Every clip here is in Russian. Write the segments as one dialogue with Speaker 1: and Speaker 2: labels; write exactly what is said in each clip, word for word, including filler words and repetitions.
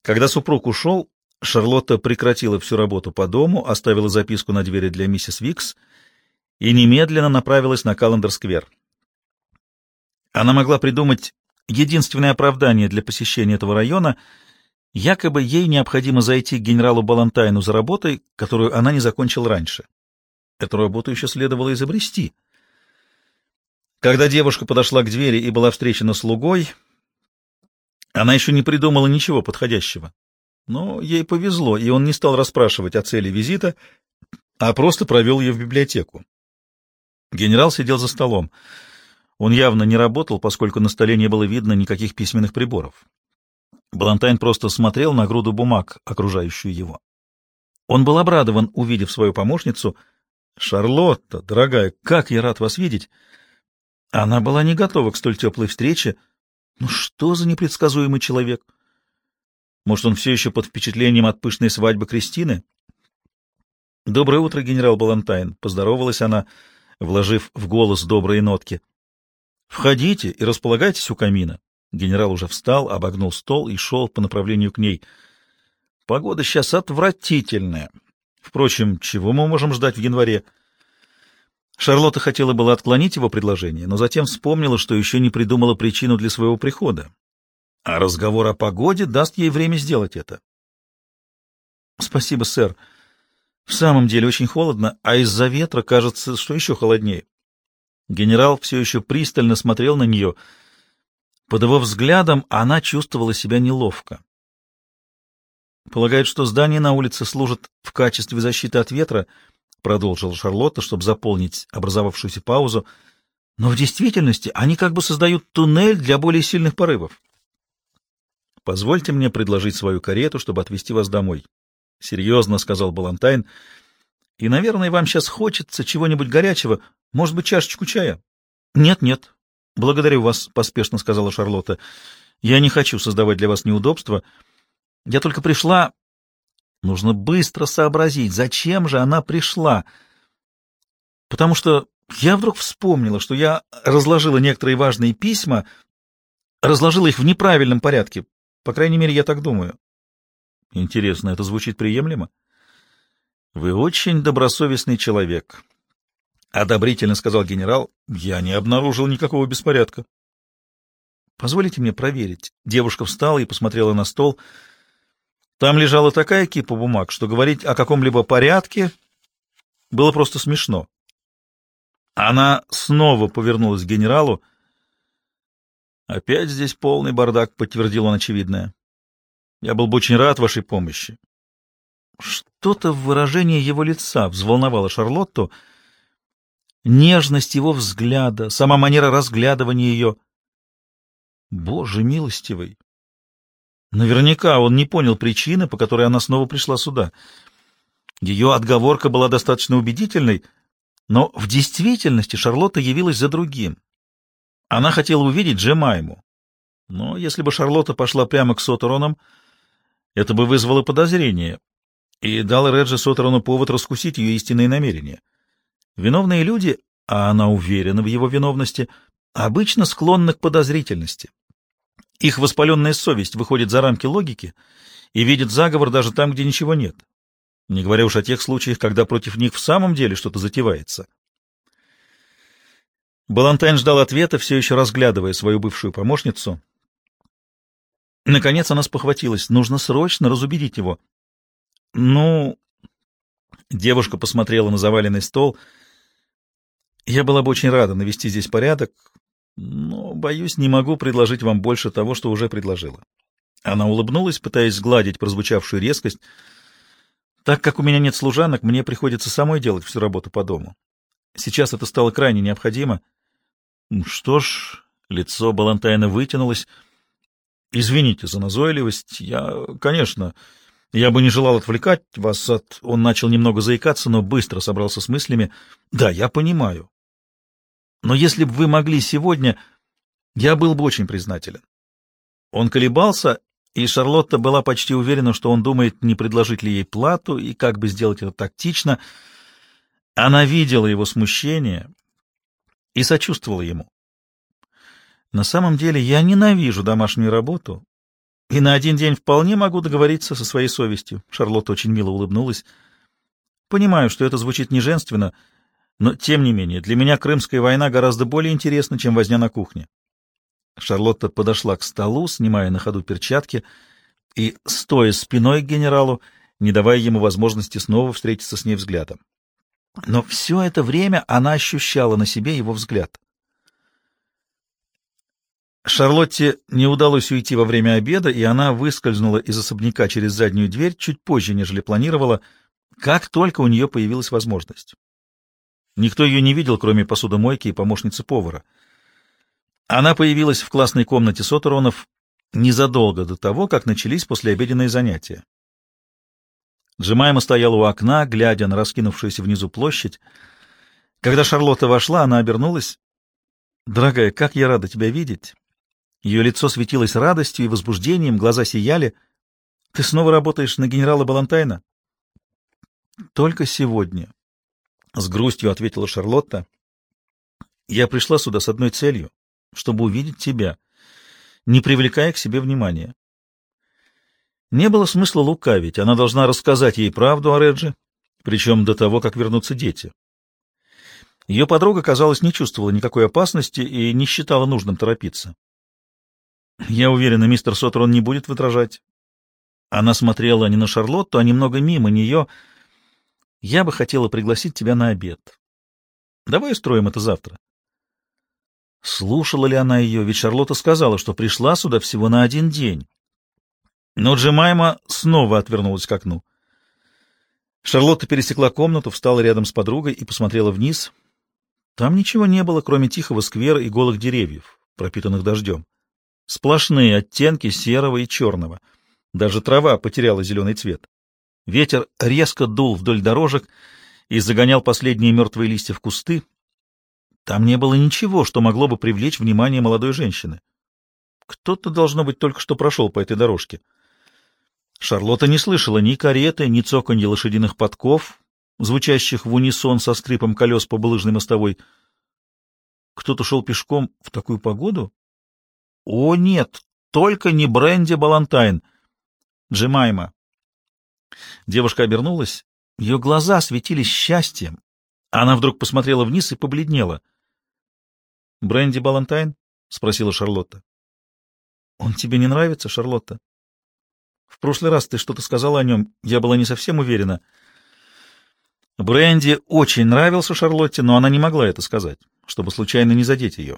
Speaker 1: Когда супруг ушел, Шарлотта прекратила всю работу по дому, оставила записку на двери для миссис Викс и немедленно направилась на Каллендер-сквер. Она могла придумать единственное оправдание для посещения этого района — якобы ей необходимо зайти к генералу Балантайну за работой, которую она не закончила раньше. Эту работу еще следовало изобрести. Когда девушка подошла к двери и была встречена слугой, она еще не придумала ничего подходящего. Но ей повезло, и он не стал расспрашивать о цели визита, а просто провел ее в библиотеку. Генерал сидел за столом. Он явно не работал, поскольку на столе не было видно никаких письменных приборов. Балантайн просто смотрел на груду бумаг, окружающую его. Он был обрадован, увидев свою помощницу. «Шарлотта, дорогая, как я рад вас видеть!» Она была не готова к столь теплой встрече. Ну что за непредсказуемый человек? Может, он все еще под впечатлением от пышной свадьбы Кристины? «Доброе утро, генерал Балантайн», — поздоровалась она, вложив в голос добрые нотки. «Входите и располагайтесь у камина». Генерал уже встал, обогнул стол и шел по направлению к ней. «Погода сейчас отвратительная. Впрочем, чего мы можем ждать в январе?» Шарлотта хотела было отклонить его предложение, но затем вспомнила, что еще не придумала причину для своего прихода. А разговор о погоде даст ей время сделать это. «Спасибо, сэр. В самом деле очень холодно, а из-за ветра кажется, что еще холоднее». Генерал все еще пристально смотрел на нее. Под его взглядом она чувствовала себя неловко. «Полагают, что здания на улице служат в качестве защиты от ветра», — продолжила Шарлотта, чтобы заполнить образовавшуюся паузу, «но в действительности они как бы создают туннель для более сильных порывов». «Позвольте мне предложить свою карету, чтобы отвезти вас домой», — серьезно сказал Балантайн. «И, наверное, вам сейчас хочется чего-нибудь горячего, может быть, чашечку чая?» «Нет-нет. «Благодарю вас», — поспешно сказала Шарлотта. «Я не хочу создавать для вас неудобства. Я только пришла...» Нужно быстро сообразить, зачем же она пришла. Потому что я вдруг вспомнила, что я разложила некоторые важные письма, разложила их в неправильном порядке. По крайней мере, я так думаю. Интересно, это звучит приемлемо? Вы очень добросовестный человек. — одобрительно сказал генерал. — Я не обнаружил никакого беспорядка. — Позволите мне проверить. Девушка встала и посмотрела на стол. Там лежала такая кипа бумаг, что говорить о каком-либо порядке было просто смешно. Она снова повернулась к генералу. — Опять здесь полный бардак, — подтвердил он очевидное. — Я был бы очень рад вашей помощи. Что-то в выражении его лица взволновало Шарлотту. Нежность его взгляда, сама манера разглядывания ее. Боже милостивый! Наверняка он не понял причины, по которой она снова пришла сюда. Ее отговорка была достаточно убедительной, но в действительности Шарлотта явилась за другим. Она хотела увидеть Джемайму. Но если бы Шарлотта пошла прямо к Соттеронам, это бы вызвало подозрение и дало Реджи Соттерону повод раскусить ее истинные намерения. Виновные люди, а она уверена в его виновности, обычно склонны к подозрительности. Их воспаленная совесть выходит за рамки логики и видит заговор даже там, где ничего нет, не говоря уж о тех случаях, когда против них в самом деле что-то затевается. Балантайн ждал ответа, все еще разглядывая свою бывшую помощницу. Наконец она спохватилась. Нужно срочно разубедить его. Ну, девушка посмотрела на заваленный стол. Я была бы очень рада навести здесь порядок, но, боюсь, не могу предложить вам больше того, что уже предложила. Она улыбнулась, пытаясь сгладить прозвучавшую резкость. Так как у меня нет служанок, мне приходится самой делать всю работу по дому. Сейчас это стало крайне необходимо. Что ж, лицо Балантайна вытянулось. Извините за назойливость. Я, конечно, я бы не желал отвлекать вас от... Он начал немного заикаться, но быстро собрался с мыслями. Да, я понимаю. Но если бы вы могли сегодня, я был бы очень признателен. Он колебался, и Шарлотта была почти уверена, что он думает, не предложить ли ей плату и как бы сделать это тактично. Она видела его смущение и сочувствовала ему. На самом деле я ненавижу домашнюю работу, И на один день вполне могу договориться со своей совестью. Шарлотта очень мило улыбнулась. Понимаю, что это звучит неженственно, но, тем не менее, для меня Крымская война гораздо более интересна, чем возня на кухне. Шарлотта подошла к столу, снимая на ходу перчатки и стоя спиной к генералу, не давая ему возможности снова встретиться с ней взглядом. Но все это время она ощущала на себе его взгляд. Шарлотте не удалось уйти во время обеда, и она выскользнула из особняка через заднюю дверь чуть позже, нежели планировала, как только у нее появилась возможность. Никто ее не видел, кроме посудомойки и помощницы повара. Она появилась в классной комнате Сотеронов незадолго до того, как начались послеобеденные занятия. Джемайма стояла у окна, глядя на раскинувшуюся внизу площадь. Когда Шарлотта вошла, она обернулась. «Дорогая, как я рада тебя видеть!» Ее лицо светилось радостью и возбуждением, глаза сияли. «Ты снова работаешь на генерала Балантайна?» «Только сегодня», — с грустью ответила Шарлотта. «Я пришла сюда с одной целью, чтобы увидеть тебя, не привлекая к себе внимания». Не было смысла лукавить, она должна рассказать ей правду о Редже, причем до того, как вернутся дети. Ее подруга, казалось, не чувствовала никакой опасности и не считала нужным торопиться. «Я уверена, мистер Сотерон не будет возражать». Она смотрела не на Шарлотту, а немного мимо нее. «Я бы хотела пригласить тебя на обед. Давай устроим это завтра». Слушала ли она ее? Ведь Шарлотта сказала, что пришла сюда всего на один день. Но Джемайма снова отвернулась к окну. Шарлотта пересекла комнату, встала рядом с подругой и посмотрела вниз. Там ничего не было, кроме тихого сквера и голых деревьев, пропитанных дождем. Сплошные оттенки серого и черного. Даже трава потеряла зеленый цвет. Ветер резко дул вдоль дорожек и загонял последние мертвые листья в кусты. Там не было ничего, что могло бы привлечь внимание молодой женщины. Кто-то, должно быть, только что прошел по этой дорожке. Шарлотта не слышала ни кареты, ни цоканья лошадиных подков, звучащих в унисон со скрипом колес по булыжной мостовой. Кто-то шел пешком в такую погоду? О, нет, только не Бренди Балантайн. Джемайма. Девушка обернулась. Ее глаза светились счастьем. Она вдруг посмотрела вниз и побледнела. — Бренди Балантайн? — спросила Шарлотта. — Он тебе не нравится, Шарлотта? В прошлый раз ты что-то сказала о нем, я была не совсем уверена. Бренди очень нравился Шарлотте, но она не могла это сказать, чтобы случайно не задеть ее.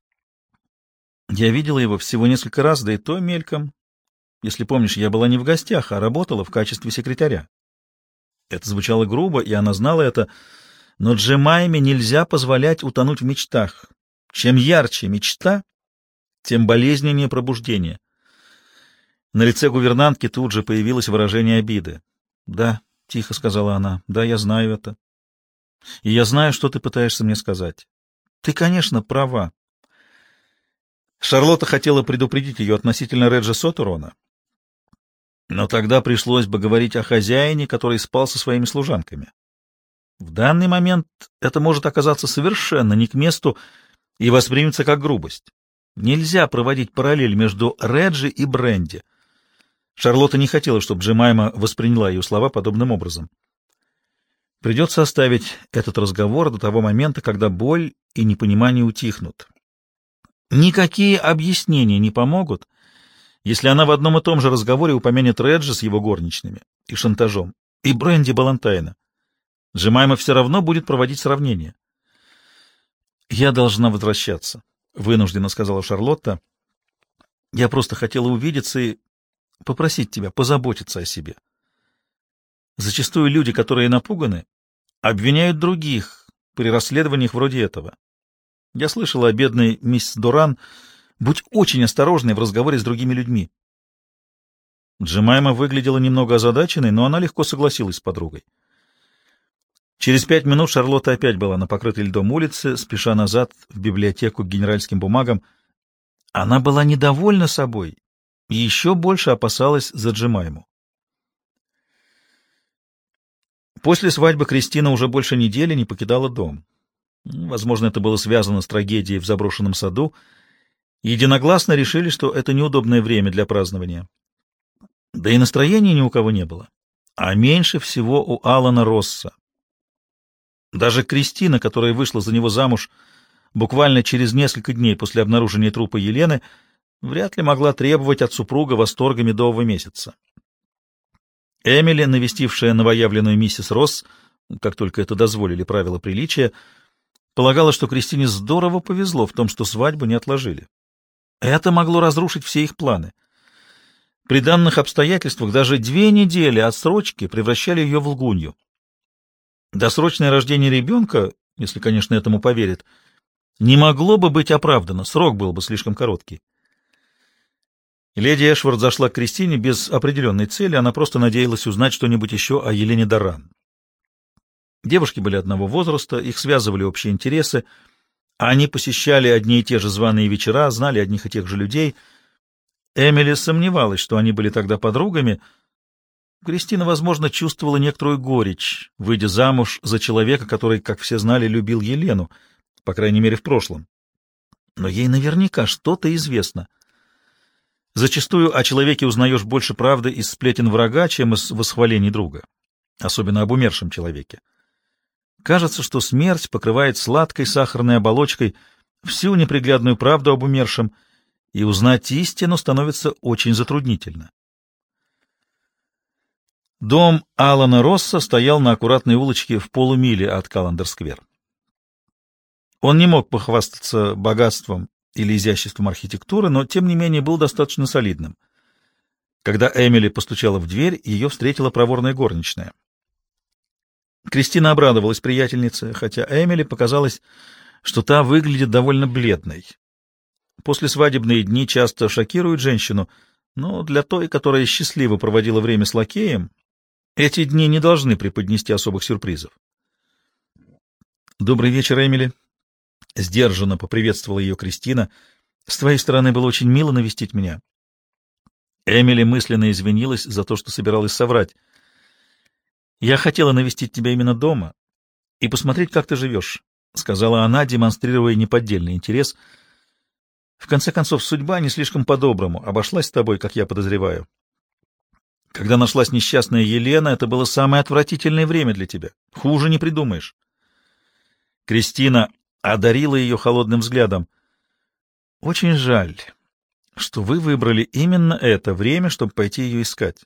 Speaker 1: Я видела его всего несколько раз, да и то мельком. Если помнишь, я была не в гостях, а работала в качестве секретаря. Это звучало грубо, и она знала это, но Джемайме нельзя позволять утонуть в мечтах. Чем ярче мечта, тем болезненнее пробуждение. На лице гувернантки тут же появилось выражение обиды. — Да, — тихо сказала она, — да, я знаю это. И я знаю, что ты пытаешься мне сказать. Ты, конечно, права. Шарлотта хотела предупредить ее относительно Реджа Сотерона, но тогда пришлось бы говорить о хозяине, который спал со своими служанками. В данный момент это может оказаться совершенно не к месту и воспримется как грубость. Нельзя проводить параллель между Реджи и Бренди. Шарлотта не хотела, чтобы Джемайма восприняла ее слова подобным образом. Придется оставить этот разговор до того момента, когда боль и непонимание утихнут. Никакие объяснения не помогут, если она в одном и том же разговоре упомянет Реджи с его горничными и шантажом, и Бренди Балантайна. Джемайма все равно будет проводить сравнение. «Я должна возвращаться», — вынужденно сказала Шарлотта. «Я просто хотела увидеться и попросить тебя позаботиться о себе. Зачастую люди, которые напуганы, обвиняют других при расследованиях вроде этого. Я слышала о бедной мисс Доран. Будь очень осторожной в разговоре с другими людьми». Джемайма выглядела немного озадаченной, но она легко согласилась с подругой. Через пять минут Шарлотта опять была на покрытой льдом улице, спеша назад в библиотеку к генеральским бумагам. Она была недовольна собой и еще больше опасалась за Джемайму. После свадьбы Кристина уже больше недели не покидала дом. Возможно, это было связано с трагедией в заброшенном саду. единогласно решили, что это неудобное время для празднования. Да и настроения ни у кого не было, а меньше всего у Алана Росса. Даже Кристина, которая вышла за него замуж буквально через несколько дней после обнаружения трупа Елены, вряд ли могла требовать от супруга восторга медового месяца. Эмили, навестившая новоявленную миссис Росс, как только это дозволили правила приличия, полагала, что Кристине здорово повезло в том, что свадьбу не отложили. Это могло разрушить все их планы. При данных обстоятельствах даже две недели отсрочки превращали ее в лгунью. Досрочное рождение ребенка, если, конечно, этому поверят, не могло бы быть оправдано, срок был бы слишком короткий. Леди Эшвард зашла к Кристине без определенной цели, она просто надеялась узнать что-нибудь еще о Елене Доран. Девушки были одного возраста, их связывали общие интересы, они посещали одни и те же званые вечера, знали одних и тех же людей. Эмили сомневалась, что они были тогда подругами. Кристина, возможно, чувствовала некоторую горечь, выйдя замуж за человека, который, как все знали, любил Елену, по крайней мере, в прошлом. Но ей наверняка что-то известно. Зачастую о человеке узнаешь больше правды из сплетен врага, чем из восхвалений друга, особенно об умершем человеке. Кажется, что смерть покрывает сладкой сахарной оболочкой всю неприглядную правду об умершем, и узнать истину становится очень затруднительно. Дом Алана Росса стоял на аккуратной улочке в полумиле от Каллендер-сквер. Он не мог похвастаться богатством или изяществом архитектуры, но, тем не менее, был достаточно солидным. Когда Эмили постучала в дверь, ее встретила проворная горничная. Кристина обрадовалась приятельнице, хотя Эмили показалось, что та выглядит довольно бледной. Послесвадебные дни часто шокируют женщину, но для той, которая счастливо проводила время с лакеем, эти дни не должны преподнести особых сюрпризов. «Добрый вечер, Эмили», — сдержанно поприветствовала ее Кристина. «С твоей стороны было очень мило навестить меня». Эмили мысленно извинилась за то, что собиралась соврать. «Я хотела навестить тебя именно дома и посмотреть, как ты живешь», — сказала она, демонстрируя неподдельный интерес. «В конце концов, судьба не слишком по-доброму обошлась с тобой, как я подозреваю. Когда нашлась несчастная Елена, это было самое отвратительное время для тебя. Хуже не придумаешь». Кристина одарила ее холодным взглядом. «Очень жаль, что вы выбрали именно это время, чтобы пойти ее искать».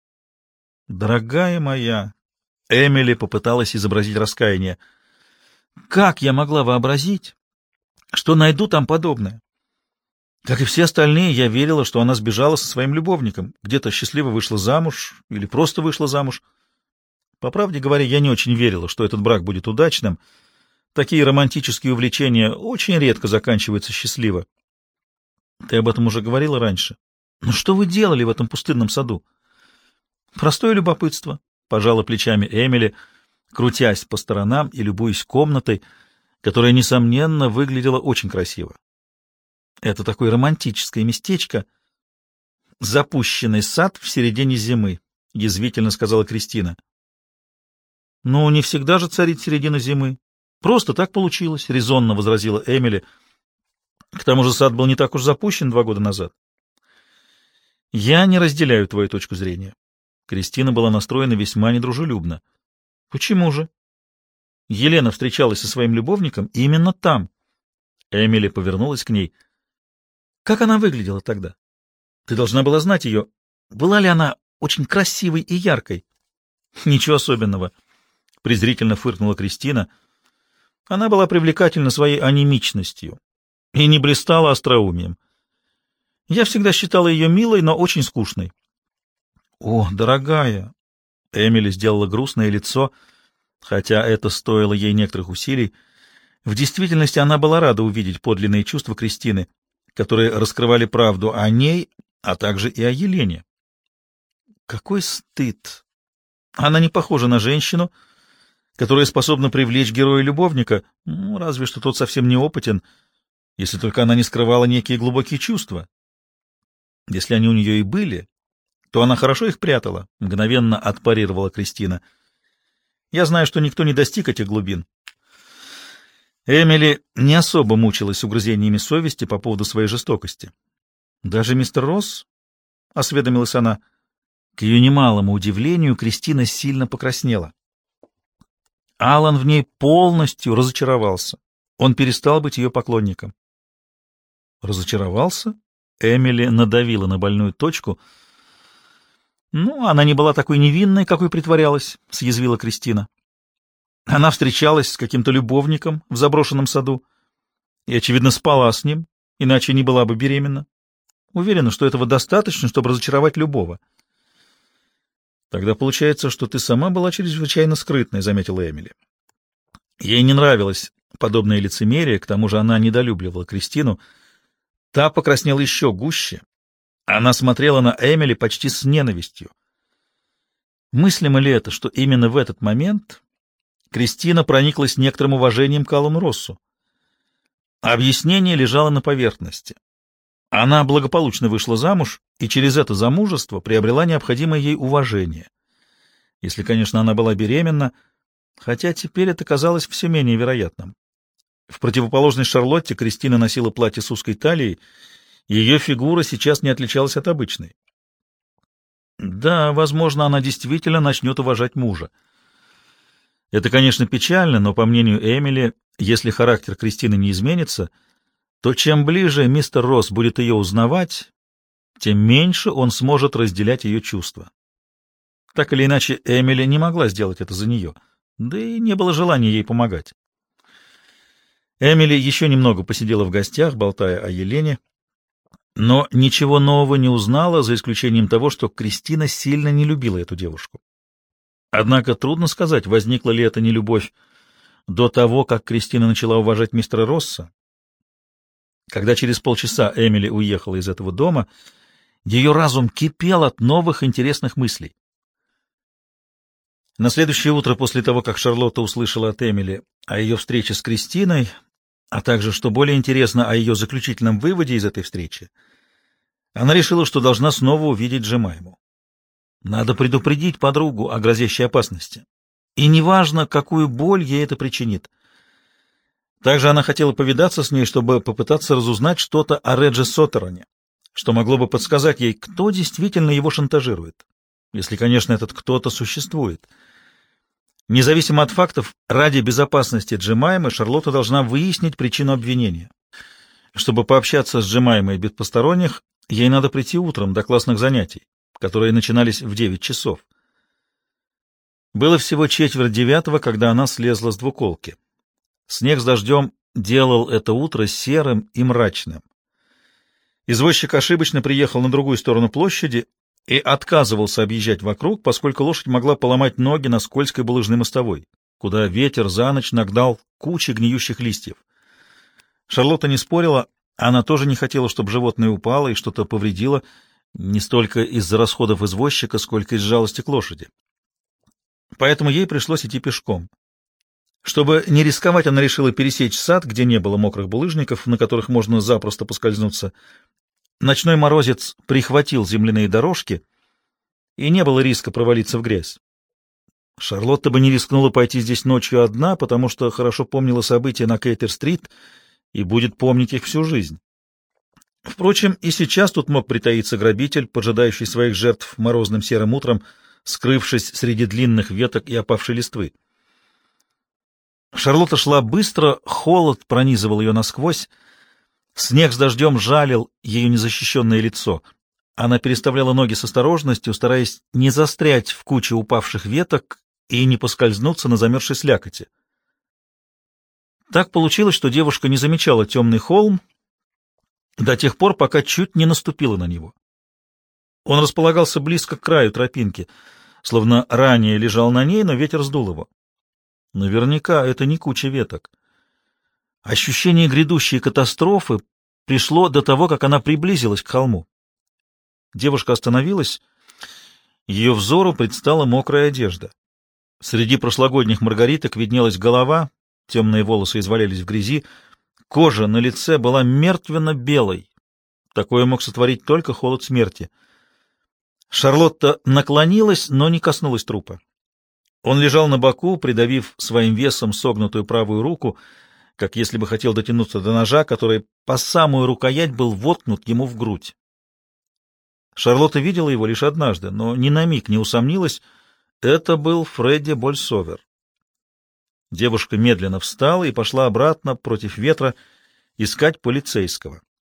Speaker 1: «Дорогая моя», — Эмили попыталась изобразить раскаяние, — «как я могла вообразить, что найду там подобное? Как и все остальные, я верила, что она сбежала со своим любовником, где-то счастливо вышла замуж или просто вышла замуж. По правде говоря, я не очень верила, что этот брак будет удачным. Такие романтические увлечения очень редко заканчиваются счастливо. Ты об этом уже говорила раньше. Но что вы делали в этом пустынном саду?» «Простое любопытство», — пожала плечами Эмили, крутясь по сторонам и любуясь комнатой, которая, несомненно, выглядела очень красиво. «Это такое романтическое местечко. Запущенный сад в середине зимы», — язвительно сказала Кристина. «Ну, не всегда же царит середина зимы. Просто так получилось», — резонно возразила Эмили. «К тому же сад был не так уж запущен два года назад». «Я не разделяю твою точку зрения». Кристина была настроена весьма недружелюбно. «Почему же?» «Елена встречалась со своим любовником именно там». Эмили повернулась к ней. «Как она выглядела тогда? Ты должна была знать ее. Была ли она очень красивой и яркой?» «Ничего особенного», — презрительно фыркнула Кристина. «Она была привлекательна своей анемичностью и не блистала остроумием. Я всегда считала ее милой, но очень скучной». «О, дорогая!» — Эмили сделала грустное лицо, хотя это стоило ей некоторых усилий. В действительности она была рада увидеть подлинные чувства Кристины, которые раскрывали правду о ней, а также и о Елене. Какой стыд! Она не похожа на женщину, которая способна привлечь героя-любовника, ну, разве что тот совсем неопытен, если только она не скрывала некие глубокие чувства. Если они у нее и были, то она хорошо их прятала, — мгновенно отпарировала Кристина. «Я знаю, что никто не достиг этих глубин». Эмили не особо мучилась угрызениями совести по поводу своей жестокости. «Даже мистер Росс?» — осведомилась она. К ее немалому удивлению Кристина сильно покраснела. Алан в ней полностью разочаровался. Он перестал быть ее поклонником. «Разочаровался?» — Эмили надавила на больную точку. «Ну, она не была такой невинной, какой притворялась», — съязвила Кристина. Она встречалась с каким-то любовником в заброшенном саду и, очевидно, спала с ним, иначе не была бы беременна. Уверена, что этого достаточно, чтобы разочаровать любого. «Тогда получается, что ты сама была чрезвычайно скрытной», — заметила Эмили. Ей не нравилось подобное лицемерие, к тому же она недолюбливала Кристину. Та покраснела еще гуще. Она смотрела на Эмили почти с ненавистью. Мыслимо ли это, что именно в этот момент Кристина прониклась некоторым уважением к Алану Россу? Объяснение лежало на поверхности. Она благополучно вышла замуж и через это замужество приобрела необходимое ей уважение. Если, конечно, она была беременна, хотя теперь это казалось все менее вероятным. В противоположность Шарлотте Кристина носила платье с узкой талией, и ее фигура сейчас не отличалась от обычной. Да, возможно, она действительно начнет уважать мужа. Это, конечно, печально, но, по мнению Эмили, если характер Кристины не изменится, то чем ближе мистер Росс будет ее узнавать, тем меньше он сможет разделять ее чувства. Так или иначе, Эмили не могла сделать это за нее, да и не было желания ей помогать. Эмили еще немного посидела в гостях, болтая о Елене, но ничего нового не узнала, за исключением того, что Кристина сильно не любила эту девушку. Однако трудно сказать, возникла ли эта нелюбовь до того, как Кристина начала уважать мистера Росса. Когда через полчаса Эмили уехала из этого дома, ее разум кипел от новых интересных мыслей. На следующее утро, после того, как Шарлотта услышала от Эмили о ее встрече с Кристиной, а также, что более интересно, о ее заключительном выводе из этой встречи, она решила, что должна снова увидеть Джемайму. Надо предупредить подругу о грозящей опасности. И неважно, какую боль ей это причинит. Также она хотела повидаться с ней, чтобы попытаться разузнать что-то о Редже Соттероне, что могло бы подсказать ей, кто действительно его шантажирует, если, конечно, этот кто-то существует. Независимо от фактов, ради безопасности Джемаймы Шарлотта должна выяснить причину обвинения. Чтобы пообщаться с Джемаймой без посторонних, ей надо прийти утром до классных занятий, которые начинались в девять часов. Было всего четверть девятого, когда она слезла с двуколки. Снег с дождем делал это утро серым и мрачным. Извозчик ошибочно приехал на другую сторону площади и отказывался объезжать вокруг, поскольку лошадь могла поломать ноги на скользкой булыжной мостовой, куда ветер за ночь нагнал кучи гниющих листьев. Шарлотта не спорила, она тоже не хотела, чтобы животное упало и что-то повредило, не столько из-за расходов извозчика, сколько из жалости к лошади. Поэтому ей пришлось идти пешком. Чтобы не рисковать, она решила пересечь сад, где не было мокрых булыжников, на которых можно запросто поскользнуться. Ночной морозец прихватил земляные дорожки, и не было риска провалиться в грязь. Шарлотта бы не рискнула пойти здесь ночью одна, потому что хорошо помнила события на Кейтер-стрит и будет помнить их всю жизнь. Впрочем, и сейчас тут мог притаиться грабитель, поджидающий своих жертв морозным серым утром, скрывшись среди длинных веток и опавшей листвы. Шарлотта шла быстро, холод пронизывал ее насквозь, снег с дождем жалил ее незащищенное лицо. Она переставляла ноги с осторожностью, стараясь не застрять в куче упавших веток и не поскользнуться на замерзшей слякоти. Так получилось, что девушка не замечала темный холм до тех пор, пока чуть не наступила на него. Он располагался близко к краю тропинки, словно ранее лежал на ней, но ветер сдул его. Наверняка это не куча веток. Ощущение грядущей катастрофы пришло до того, как она приблизилась к холму. Девушка остановилась, ее взору предстала мокрая одежда. Среди прошлогодних маргариток виднелась голова, темные волосы извалялись в грязи, кожа на лице была мертвенно-белой. Такое мог сотворить только холод смерти. Шарлотта наклонилась, но не коснулась трупа. Он лежал на боку, придавив своим весом согнутую правую руку, как если бы хотел дотянуться до ножа, который по самую рукоять был воткнут ему в грудь. Шарлотта видела его лишь однажды, но ни на миг не усомнилась, это был Фредди Больсовер. Девушка медленно встала и пошла обратно против ветра искать полицейского.